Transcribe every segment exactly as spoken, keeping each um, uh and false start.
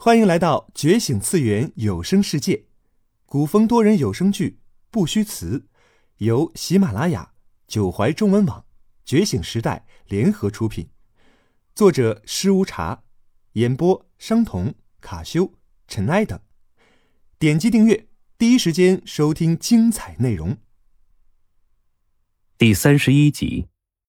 欢迎来到觉醒次元有声世界，古风多人有声剧不虚词，由喜马拉雅、九怀中文网、觉醒时代联合出品，作者施无茶，演播商童、卡修、尘埃等。点击订阅，第一时间收听精彩内容。 第三十一集。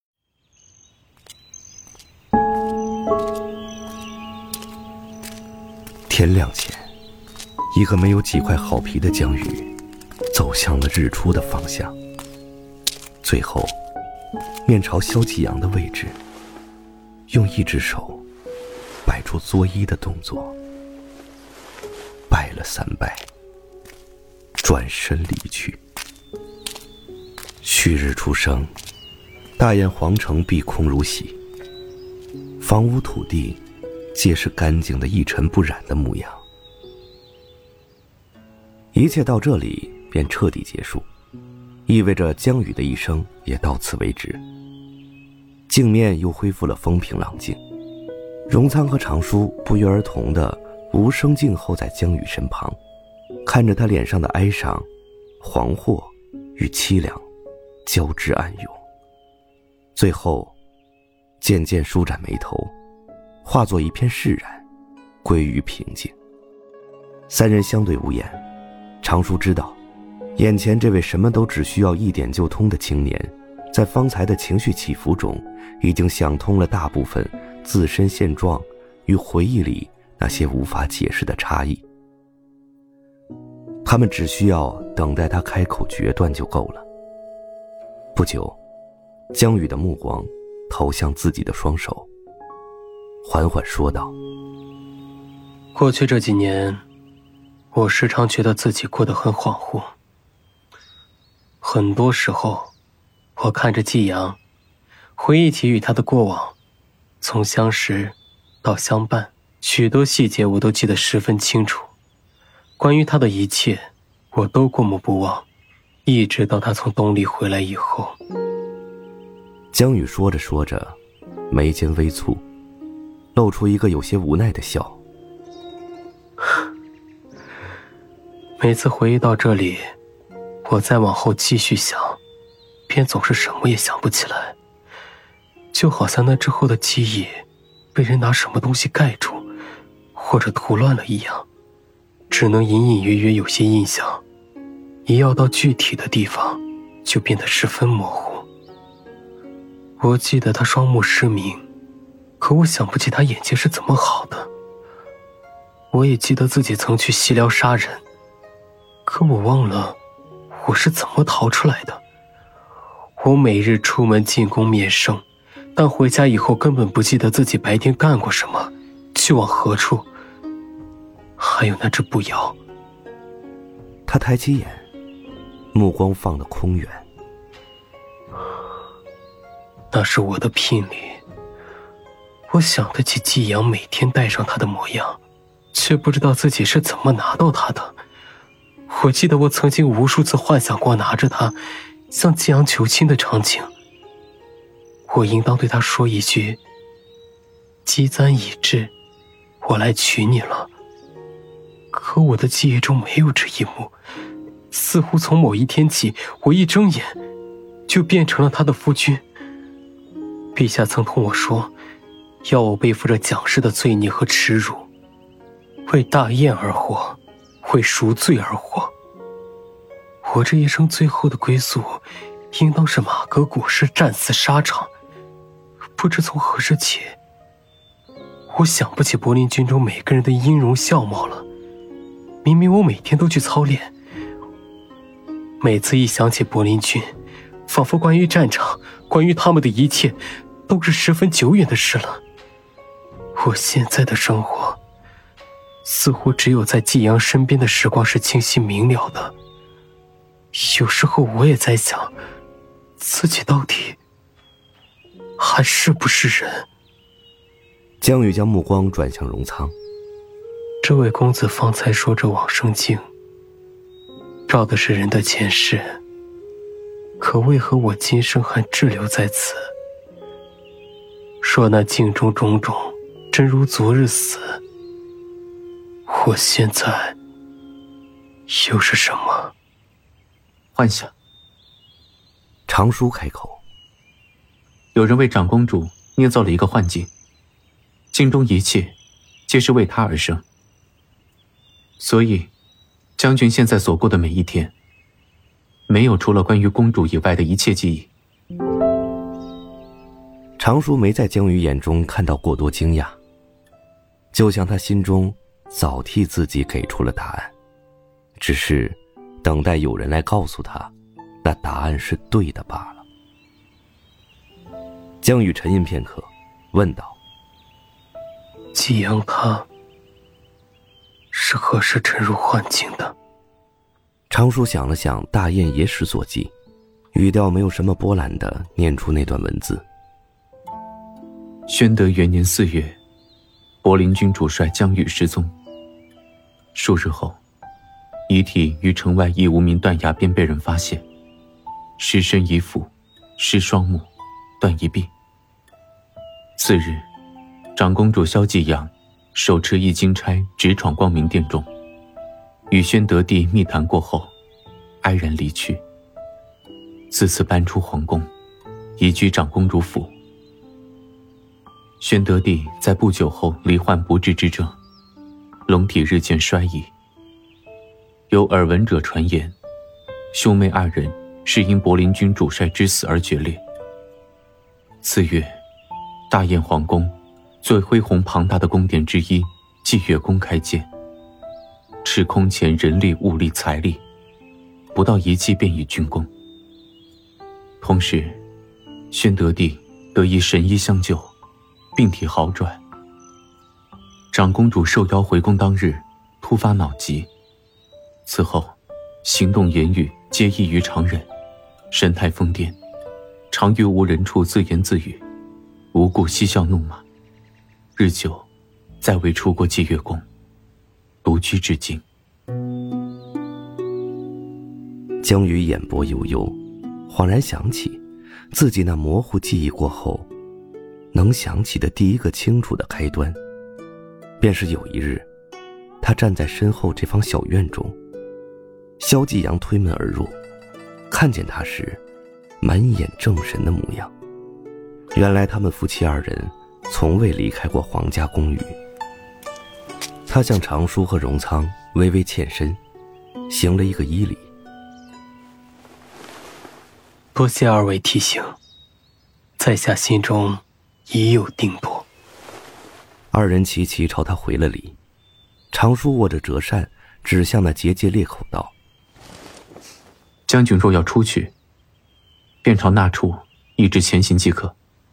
天亮前，一个没有几块好皮的江宇走向了日出的方向，最后面朝萧继阳的位置，用一只手摆出作揖的动作，拜了三拜，转身离去。旭日初升，大雁皇城碧空如洗，房屋土地皆是干净的一尘不染的模样。一切到这里便彻底结束，意味着江宇的一生也到此为止。镜面又恢复了风平浪静，荣仓和长叔不约而同地无声静候在江宇身旁，看着他脸上的哀伤、惶惑与凄凉交织暗涌，最后渐渐舒展眉头，化作一片释然，归于平静。三人相对无言，长叔知道，眼前这位什么都只需要一点就通的青年，在方才的情绪起伏中，已经想通了大部分自身现状与回忆里那些无法解释的差异。他们只需要等待他开口决断就够了。不久，江宇的目光投向自己的双手，缓缓说道： 过去这几年，我时常觉得自己过得很恍惚。很多时候，我看着季阳，回忆起与他的过往，从相识到相伴，许多细节我都记得十分清楚。关于他的一切，我都过目不忘，一直到他从东里回来以后。 江宇说着说着，眉间微蹙，露出一个有些无奈的笑。 每次回忆到这里，我再往后继续想，便总是什么也想不起来，就好像那之后的记忆被人拿什么东西盖住或者涂乱了一样，只能隐隐约约有些印象，一要到具体的地方就变得十分模糊。我记得他双目失明，可我想不起他眼睛是怎么好的。我也记得自己曾去西辽杀人，可我忘了我是怎么逃出来的。我每日出门进宫面圣，但回家以后根本不记得自己白天干过什么，去往何处。还有那只步摇。 他抬起眼，目光放得空远。 那是我的聘礼，我想得起季阳每天戴上他的模样，却不知道自己是怎么拿到他的。我记得我曾经无数次幻想过拿着它向季阳求亲的场景，我应当对他说一句：机簪已至，我来娶你了。可我的记忆中没有这一幕，似乎从某一天起，我一睁眼就变成了他的夫君。陛下曾同我说，要我背负着蒋氏的罪孽和耻辱，为大雁而活，为赎罪而活。我这一生最后的归宿，应当是马革裹尸，战死沙场。不知从何时起，我想不起柏林军中每个人的音容笑貌了。明明我每天都去操练，每次一想起柏林军，仿佛关于战场，关于他们的一切，都是十分久远的事了。我现在的生活，似乎只有在季阳身边的时光是清晰明了的。有时候我也在想，自己到底还是不是人？ 江宇将目光转向荣仓。 这位公子方才说这往生镜，照的是人的前世，可为何我今生还滞留在此？说那镜中种种，真如昨日死， 我现在又是什么？ 幻想。 长舒开口， 有人为长公主捏造了一个幻境，境中一切皆是为她而生，所以将军现在所过的每一天，没有除了关于公主以外的一切记忆。 长舒没在江宇眼中看到过多惊讶，就像他心中早替自己给出了答案，只是等待有人来告诉他那答案是对的罢了。江宇沉吟片刻，问道： 季阳他是何时沉入幻境的？ 长舒想了想大雁野史所记，语调没有什么波澜地念出那段文字。 宣德元年四月，柏林军主帅江宇失踪。数日后，遗体于城外一无名断崖边被人发现，尸身已腐，失双目，断一臂。次日，长公主萧继阳手持一金钗直闯光明殿中，与宣德帝密谈过后，哀然离去。自此搬出皇宫，移居长公主府。宣德帝在不久后罹患不治之症，龙体日渐衰矣。有耳闻者传言，兄妹二人是因柏林军主帅之死而决裂。次月，大燕皇宫最恢宏庞大的宫殿之一祭月宫开建，持空前人力物力财力，不到一季便已竣工。同时，宣德帝得以神医相救，病体好转。长公主受邀回宫当日，突发脑疾，此后行动言语皆异于常人，神态疯癫，常于无人处自言自语，无故嬉笑怒骂，日久再未出过祭月宫，独居至今。 江宇眼波悠悠，恍然想起自己那模糊记忆过后能想起的第一个清楚的开端，便是有一日他站在身后这方小院中，萧继阳推门而入，看见他时满眼正神的模样。原来他们夫妻二人从未离开过皇家公寓。他向长舒和荣仓微微欠身，行了一个揖礼。 多谢二位提醒，在下心中已有定夺。 二人齐齐朝他回了礼。长舒握着折扇指向那结界裂口道： 将军若要出去，便朝那处一直前行即可。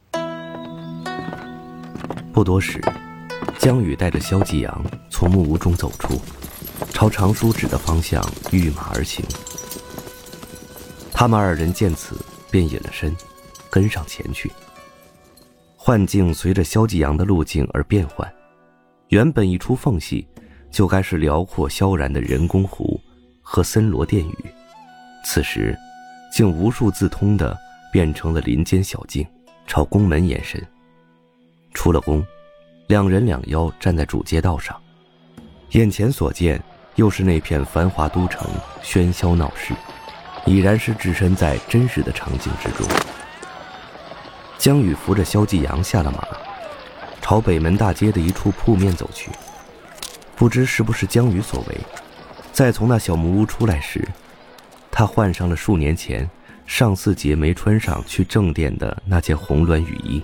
不多时，江宇带着萧继阳从木屋中走出，朝长舒指的方向御马而行。他们二人见此便隐了身，跟上前去。幻境随着萧继阳的路径而变换，原本一处缝隙就该是辽阔萧然的人工湖和森罗殿宇，此时竟无数自通的变成了林间小径，朝宫门延伸。出了宫，两人两腰站在主街道上，眼前所见又是那片繁华都城，喧嚣闹市，已然是置身在真实的场景之中。江宇扶着萧继阳下了马，朝北门大街的一处铺面走去。不知是不是江宇所为，在从那小木屋出来时，他换上了数年前上巳节没穿上去正殿的那件红鸾雨衣。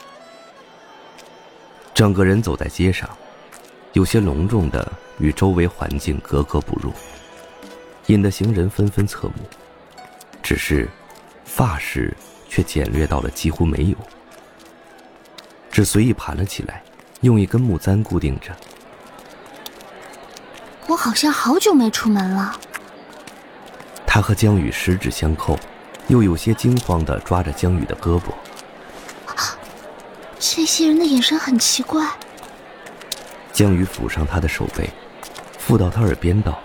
整个人走在街上，有些隆重的与周围环境格格不入，引得行人纷纷侧目。只是发饰却简略到了几乎没有，只随意盘了起来，用一根木簪固定着。 我好像好久没出门了。 他和江宇十指相扣，又有些惊慌地抓着江宇的胳膊。 这些人的眼神很奇怪。 江宇抚上他的手背，附到他耳边道：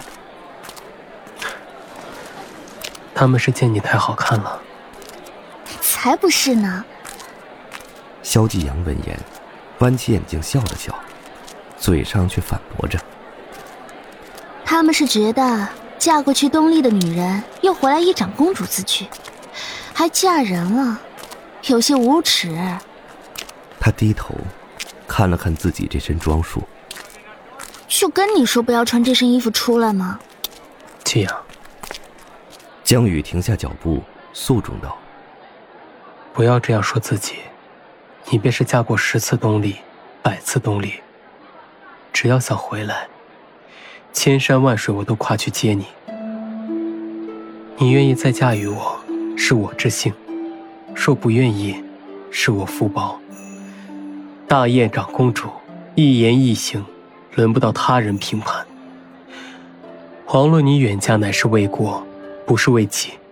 他们是见你太好看了。 才不是呢。 萧继阳闻言，弯起眼睛笑了笑，嘴上却反驳着： 他们是觉得嫁过去东丽的女人又回来以长公主自居，还嫁人了，有些无耻。 他低头看了看自己这身装束， 就跟你说不要穿这身衣服出来吗？ 季阳， 江宇停下脚步，肃重道： 不要这样说自己，你便是嫁过十次东丽，百次东丽，只要想回来，千山万水我都跨去接你。你愿意再嫁于我，是我之幸；若不愿意，是我福薄。大燕长公主，一言一行，轮不到他人评判。遑论你远嫁乃是为国，不是为己。